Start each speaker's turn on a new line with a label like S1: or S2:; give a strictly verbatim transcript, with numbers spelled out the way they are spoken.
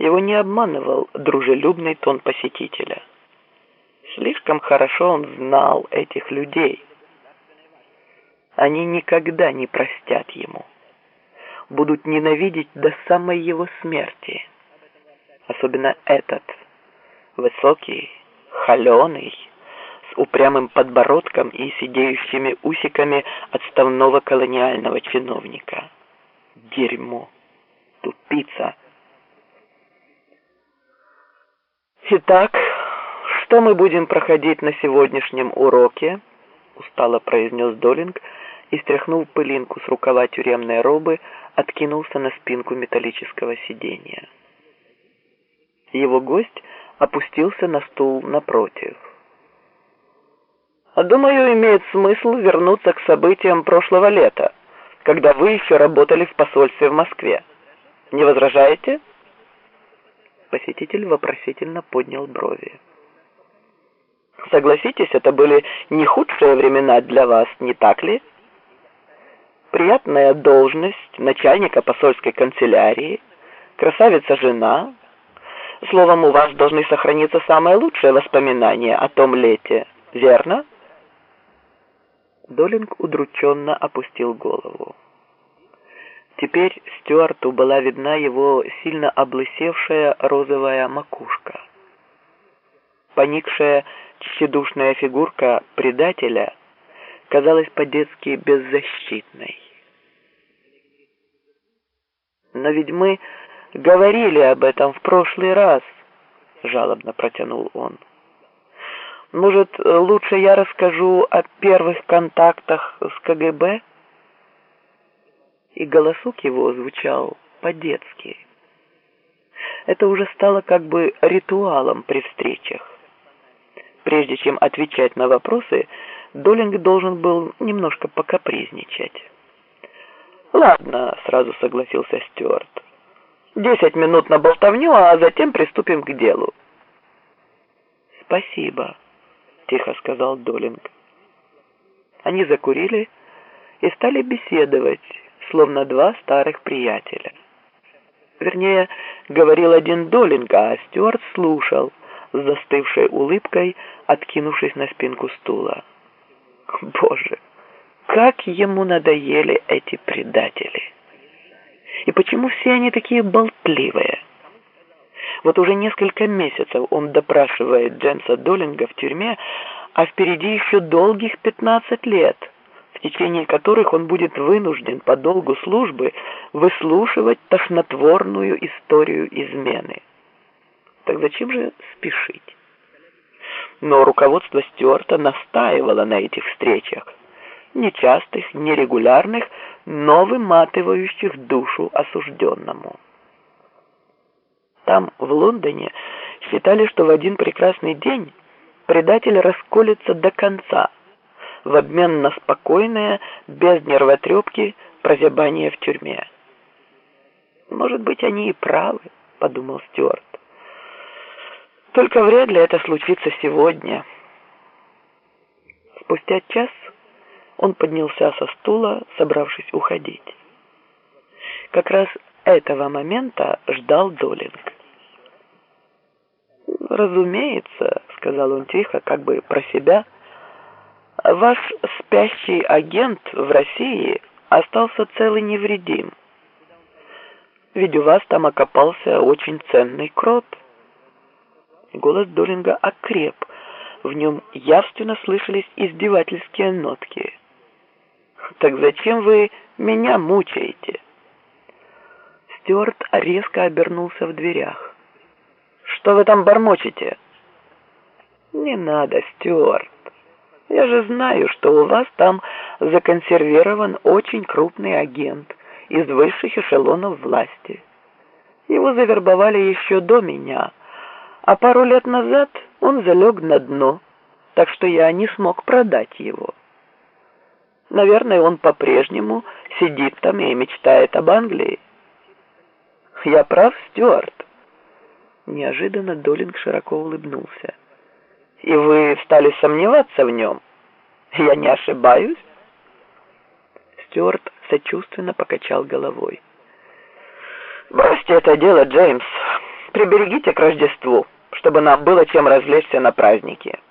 S1: Его не обманывал дружелюбный тон посетителя. Слишком хорошо он знал этих людей. Они никогда не простят ему. Будут ненавидеть до самой его смерти. Особенно этот, высокий, холеный, с упрямым подбородком и сидеющими усиками отставного колониального чиновника. Дерьмо. Тупица. Итак, что мы будем проходить на сегодняшнем уроке? Устало произнес Долинг и, стряхнув пылинку с рукава тюремной робы, откинулся на спинку металлического сиденья. Его гость опустился на стул напротив. «Думаю, имеет смысл вернуться к событиям прошлого лета, когда вы еще работали в посольстве в Москве. Не возражаете?» Посетитель вопросительно поднял брови. «Согласитесь, это были не худшие времена для вас, не так ли? Приятная должность начальника посольской канцелярии, красавица-жена. Словом, у вас должны сохраниться самые лучшие воспоминания о том лете, верно?» Долинг удрученно опустил голову. Теперь Стюарту была видна его сильно облысевшая розовая макушка. Поникшая тщедушная фигурка предателя казалась по-детски беззащитной. «Но ведь мы говорили об этом в прошлый раз», — жалобно протянул он. «Может, лучше я расскажу о первых контактах с КГБ?» И голосок его звучал по-детски. Это уже стало как бы ритуалом при встречах. Прежде чем отвечать на вопросы, Долинг должен был немножко покапризничать. «Ладно», — сразу согласился Стюарт. «Десять минут на болтовню, а затем приступим к делу». «Спасибо», — тихо сказал Долинг. Они закурили и стали беседовать, словно два старых приятеля. Вернее, говорил один Долинг, а Стюарт слушал, с застывшей улыбкой, откинувшись на спинку стула. Боже, как ему надоели эти предатели! И почему все они такие болтливые? Вот уже несколько месяцев он допрашивает Джеймса Долинга в тюрьме, а впереди еще долгих пятнадцать лет, в течение которых он будет вынужден по долгу службы выслушивать тошнотворную историю измены. Так зачем же спешить? Но руководство Стюарта настаивало на этих встречах, нечастых, нерегулярных, но выматывающих душу осужденному. Там, в Лондоне, считали, что в один прекрасный день предатель расколется до конца, в обмен на спокойное, без нервотрепки, прозябание в тюрьме. «Может быть, они и правы», — подумал Стюарт. «Только вряд ли это случится сегодня». Спустя час он поднялся со стула, собравшись уходить. Как раз этого момента ждал Долинг. «Разумеется», — сказал он тихо, как бы про себя, — «ваш спящий агент в России остался цел и невредим. Ведь у вас там окопался очень ценный крот». Голос Долинга окреп, в нем явственно слышались издевательские нотки. «Так зачем вы меня мучаете?» Стюарт резко обернулся в дверях. «Что вы там бормочете?» «Не надо, Стюарт. Я же знаю, что у вас там законсервирован очень крупный агент из высших эшелонов власти. Его завербовали еще до меня, а пару лет назад он залег на дно, так что я не смог продать его. Наверное, он по-прежнему сидит там и мечтает об Англии. Я прав, Стюарт?» Неожиданно Долинг широко улыбнулся. «И вы стали сомневаться в нем? Я не ошибаюсь?» Стюарт сочувственно покачал головой. «Бросьте это дело, Джеймс. Приберегите к Рождеству, чтобы нам было чем развлечься на празднике.